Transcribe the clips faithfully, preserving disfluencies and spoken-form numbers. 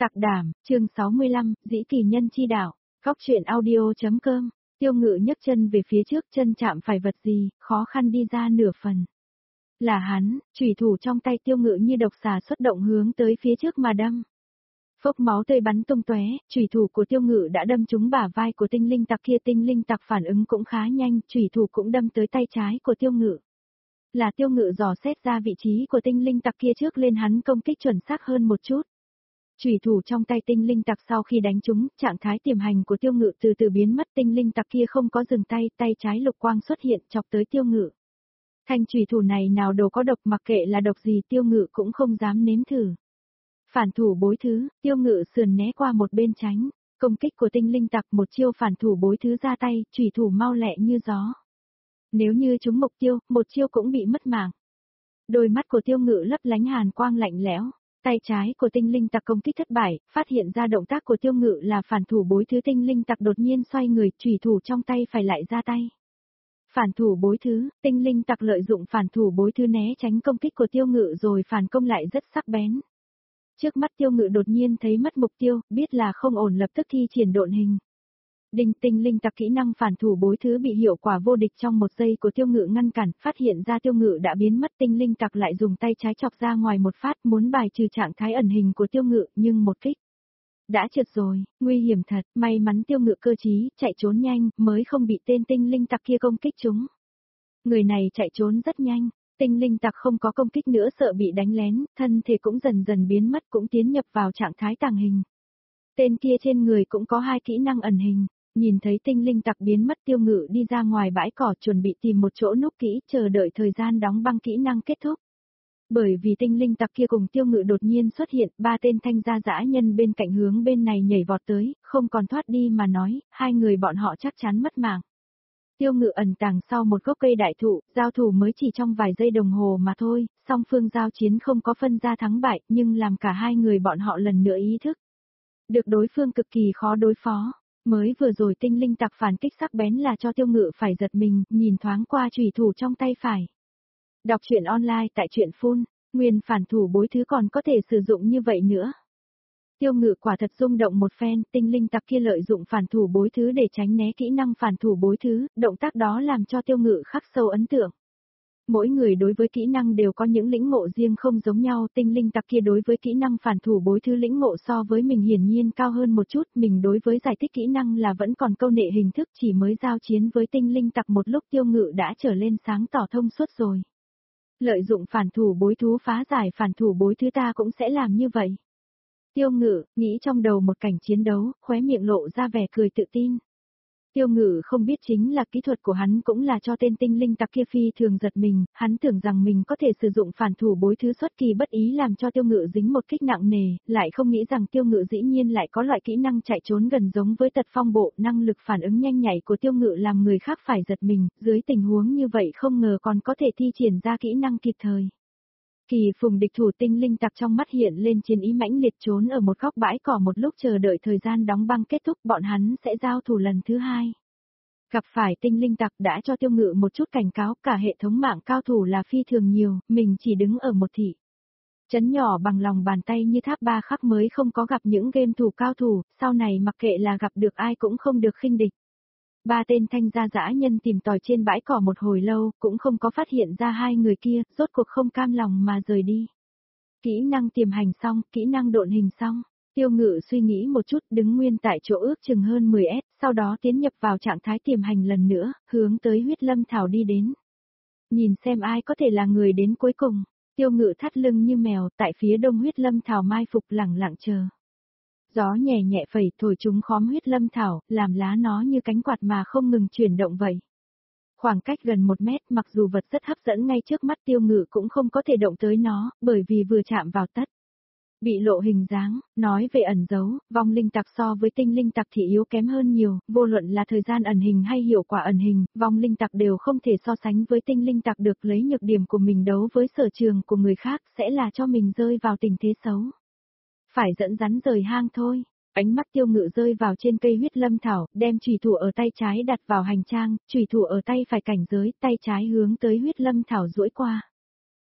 Tặc đảm, chương sáu mươi lăm, dĩ kỳ nhân chi đạo, góc truyện audio.com, Tiêu Ngự nhấc chân về phía trước, chân chạm phải vật gì, khó khăn đi ra nửa phần. Là hắn, chủy thủ trong tay Tiêu Ngự như độc xà xuất động hướng tới phía trước mà đâm. Phốc máu tươi bắn tung tóe, chủy thủ của Tiêu Ngự đã đâm trúng bả vai của tinh linh tặc kia, tinh linh tặc phản ứng cũng khá nhanh, chủy thủ cũng đâm tới tay trái của Tiêu Ngự. Là Tiêu Ngự dò xét ra vị trí của tinh linh tặc kia trước lên hắn công kích chuẩn xác hơn một chút. Chủy thủ trong tay tinh linh tặc sau khi đánh trúng, trạng thái tiềm hành của Tiêu Ngự từ từ biến mất, tinh linh tặc kia không có dừng tay, tay trái lục quang xuất hiện chọc tới Tiêu Ngự. Thanh chủy thủ này nào đồ có độc, mặc kệ là độc gì Tiêu Ngự cũng không dám nếm thử. Phản thủ bối thứ, Tiêu Ngự sườn né qua một bên tránh, công kích của tinh linh tặc một chiêu phản thủ bối thứ ra tay, chủy thủ mau lẹ như gió. Nếu như trúng mục tiêu, một chiêu cũng bị mất mạng. Đôi mắt của Tiêu Ngự lấp lánh hàn quang lạnh lẽo. Tay trái của tinh linh tặc công kích thất bại, phát hiện ra động tác của Tiêu Ngự là phản thủ bối thứ, tinh linh tặc đột nhiên xoay người, chủy thủ trong tay phải lại ra tay. Phản thủ bối thứ, tinh linh tặc lợi dụng phản thủ bối thứ né tránh công kích của Tiêu Ngự rồi phản công lại rất sắc bén. Trước mắt Tiêu Ngự đột nhiên thấy mất mục tiêu, biết là không ổn lập tức thi triển độn hình. Đinh, tinh linh tặc kỹ năng phản thủ bối thứ bị hiệu quả vô địch trong một giây của Tiêu Ngự ngăn cản, phát hiện ra Tiêu Ngự đã biến mất, tinh linh tặc lại dùng tay trái chọc ra ngoài một phát muốn bài trừ trạng thái ẩn hình của Tiêu Ngự, nhưng một kích đã trượt rồi, nguy hiểm thật, may mắn Tiêu Ngự cơ trí, chạy trốn nhanh, mới không bị tên tinh linh tặc kia công kích trúng. Người này chạy trốn rất nhanh, tinh linh tặc không có công kích nữa, sợ bị đánh lén, thân thể cũng dần dần biến mất, cũng tiến nhập vào trạng thái tàng hình. Tên kia trên người cũng có hai kỹ năng ẩn hình. Nhìn thấy tinh linh tặc biến mất, Tiêu Ngự đi ra ngoài bãi cỏ chuẩn bị tìm một chỗ núp kỹ, chờ đợi thời gian đóng băng kỹ năng kết thúc. Bởi vì tinh linh tặc kia cùng Tiêu Ngự đột nhiên xuất hiện, ba tên thanh gia dã nhân bên cạnh hướng bên này nhảy vọt tới, không còn thoát đi mà nói, hai người bọn họ chắc chắn mất mạng. Tiêu Ngự ẩn tàng sau một gốc cây đại thụ, giao thủ mới chỉ trong vài giây đồng hồ mà thôi, song phương giao chiến không có phân ra thắng bại, nhưng làm cả hai người bọn họ lần nữa ý thức được đối phương cực kỳ khó đối phó. Mới vừa rồi tinh linh tặc phản kích sắc bén là cho Tiêu Ngự phải giật mình, nhìn thoáng qua chủy thủ trong tay phải. Đọc truyện online tại truyện phun, nguyên phản thủ bối thứ còn có thể sử dụng như vậy nữa. Tiêu Ngự quả thật rung động một phen, tinh linh tặc kia lợi dụng phản thủ bối thứ để tránh né kỹ năng phản thủ bối thứ, động tác đó làm cho Tiêu Ngự khắc sâu ấn tượng. Mỗi người đối với kỹ năng đều có những lĩnh ngộ riêng không giống nhau, tinh linh tặc kia đối với kỹ năng phản thủ bối thứ lĩnh ngộ so với mình hiển nhiên cao hơn một chút, mình đối với giải thích kỹ năng là vẫn còn câu nệ hình thức, chỉ mới giao chiến với tinh linh tặc một lúc Tiêu Ngự đã trở lên sáng tỏ thông suốt rồi. Lợi dụng phản thủ bối thú phá giải phản thủ bối thứ ta cũng sẽ làm như vậy. Tiêu Ngự, nghĩ trong đầu một cảnh chiến đấu, khóe miệng lộ ra vẻ cười tự tin. Tiêu Ngự không biết chính là kỹ thuật của hắn cũng là cho tên tinh linh tặc kia phi thường giật mình, hắn tưởng rằng mình có thể sử dụng phản thủ bối thứ xuất kỳ bất ý làm cho Tiêu Ngự dính một kích nặng nề, lại không nghĩ rằng Tiêu Ngự dĩ nhiên lại có loại kỹ năng chạy trốn gần giống với tật phong bộ, năng lực phản ứng nhanh nhạy của Tiêu Ngự làm người khác phải giật mình, dưới tình huống như vậy không ngờ còn có thể thi triển ra kỹ năng kịp thời. Kỳ phùng địch thủ, tinh linh tặc trong mắt hiện lên chiến ý mãnh liệt, trốn ở một góc bãi cỏ một lúc chờ đợi thời gian đóng băng kết thúc, bọn hắn sẽ giao thủ lần thứ hai. Gặp phải tinh linh tặc đã cho Tiêu Ngự một chút cảnh cáo, cả hệ thống mạng cao thủ là phi thường nhiều, mình chỉ đứng ở một thị trấn nhỏ bằng lòng bàn tay như tháp ba khắc mới không có gặp những game thủ cao thủ, sau này mặc kệ là gặp được ai cũng không được khinh địch. Ba tên thanh gia dã nhân tìm tòi trên bãi cỏ một hồi lâu, cũng không có phát hiện ra hai người kia, rốt cuộc không cam lòng mà rời đi. Kỹ năng tiềm hành xong, kỹ năng độn hình xong, Tiêu Ngự suy nghĩ một chút, đứng nguyên tại chỗ ước chừng hơn mười mét, sau đó tiến nhập vào trạng thái tiềm hành lần nữa, hướng tới huyết lâm thảo đi đến. Nhìn xem ai có thể là người đến cuối cùng, Tiêu Ngự thắt lưng như mèo, tại phía đông huyết lâm thảo mai phục lẳng lặng chờ. Gió nhẹ nhẹ phẩy thổi chúng khóm huyết lâm thảo, làm lá nó như cánh quạt mà không ngừng chuyển động vậy. Khoảng cách gần một mét, mặc dù vật rất hấp dẫn ngay trước mắt Tiêu Ngự cũng không có thể động tới nó, bởi vì vừa chạm vào tất bị lộ hình dáng. Nói về ẩn giấu, vong linh tặc so với tinh linh tặc thì yếu kém hơn nhiều, vô luận là thời gian ẩn hình hay hiệu quả ẩn hình, vong linh tặc đều không thể so sánh với tinh linh tặc được. Lấy nhược điểm của mình đấu với sở trường của người khác sẽ là cho mình rơi vào tình thế xấu. Phải dẫn rắn rời hang thôi. Ánh mắt Tiêu Ngự rơi vào trên cây huyết lâm thảo, đem chủy thủ ở tay trái đặt vào hành trang, chủy thủ ở tay phải cảnh giới, tay trái hướng tới huyết lâm thảo duỗi qua.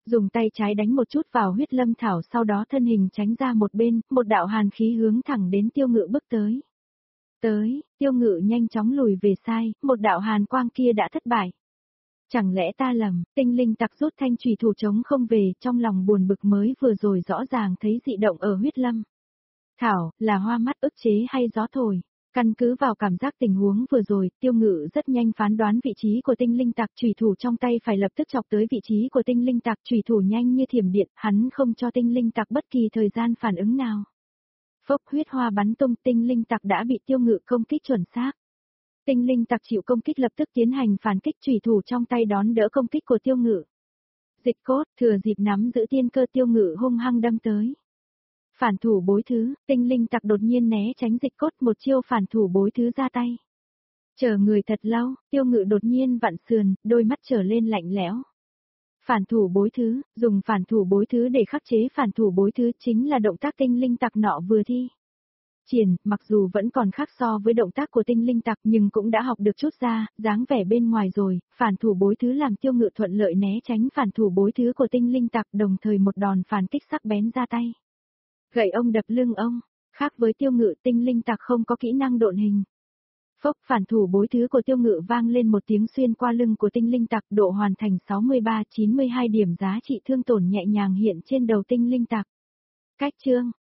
dùng tay trái đánh một chút vào huyết lâm thảo, sau đó thân hình tránh ra một bên, một đạo hàn khí hướng thẳng đến Tiêu Ngự bước tới. Tới, Tiêu Ngự nhanh chóng lùi về sai, một đạo hàn quang kia đã thất bại. Chẳng lẽ ta lầm, tinh linh tặc rút thanh chùy thủ chống không về, trong lòng buồn bực mới vừa rồi rõ ràng thấy dị động ở huyết lâm thảo, là hoa mắt ức chế hay gió thổi. Căn cứ vào cảm giác tình huống vừa rồi, Tiêu Ngự rất nhanh phán đoán vị trí của tinh linh tặc, chùy thủ trong tay phải lập tức chọc tới vị trí của tinh linh tặc, chùy thủ nhanh như thiểm điện, hắn không cho tinh linh tặc bất kỳ thời gian phản ứng nào. Phốc, huyết hoa bắn tung, tinh linh tặc đã bị Tiêu Ngự công kích chuẩn xác. Tinh linh tặc chịu công kích lập tức tiến hành phản kích, chùy thủ trong tay đón đỡ công kích của Tiêu Ngự. Dịch cốt, thừa dịp nắm giữ tiên cơ, Tiêu Ngự hung hăng đâm tới. Phản thủ bối thứ, tinh linh tặc đột nhiên né tránh dịch cốt, một chiêu phản thủ bối thứ ra tay. Chờ người thật lâu, Tiêu Ngự đột nhiên vặn sườn, đôi mắt trở lên lạnh lẽo. Phản thủ bối thứ, dùng phản thủ bối thứ để khắc chế phản thủ bối thứ chính là động tác tinh linh tặc nọ vừa thi. Triển, mặc dù vẫn còn khác so với động tác của tinh linh tặc nhưng cũng đã học được chút ra, dáng vẻ bên ngoài rồi, phản thủ bối thứ làm Tiêu Ngự thuận lợi né tránh phản thủ bối thứ của tinh linh tặc, đồng thời một đòn phản kích sắc bén ra tay. Gậy ông đập lưng ông, khác với Tiêu Ngự, tinh linh tặc không có kỹ năng độn hình. Phốc, phản thủ bối thứ của Tiêu Ngự vang lên một tiếng xuyên qua lưng của tinh linh tặc, độ hoàn thành sáu mươi ba chín mươi hai điểm, giá trị thương tổn nhẹ nhàng hiện trên đầu tinh linh tặc. Cách chương,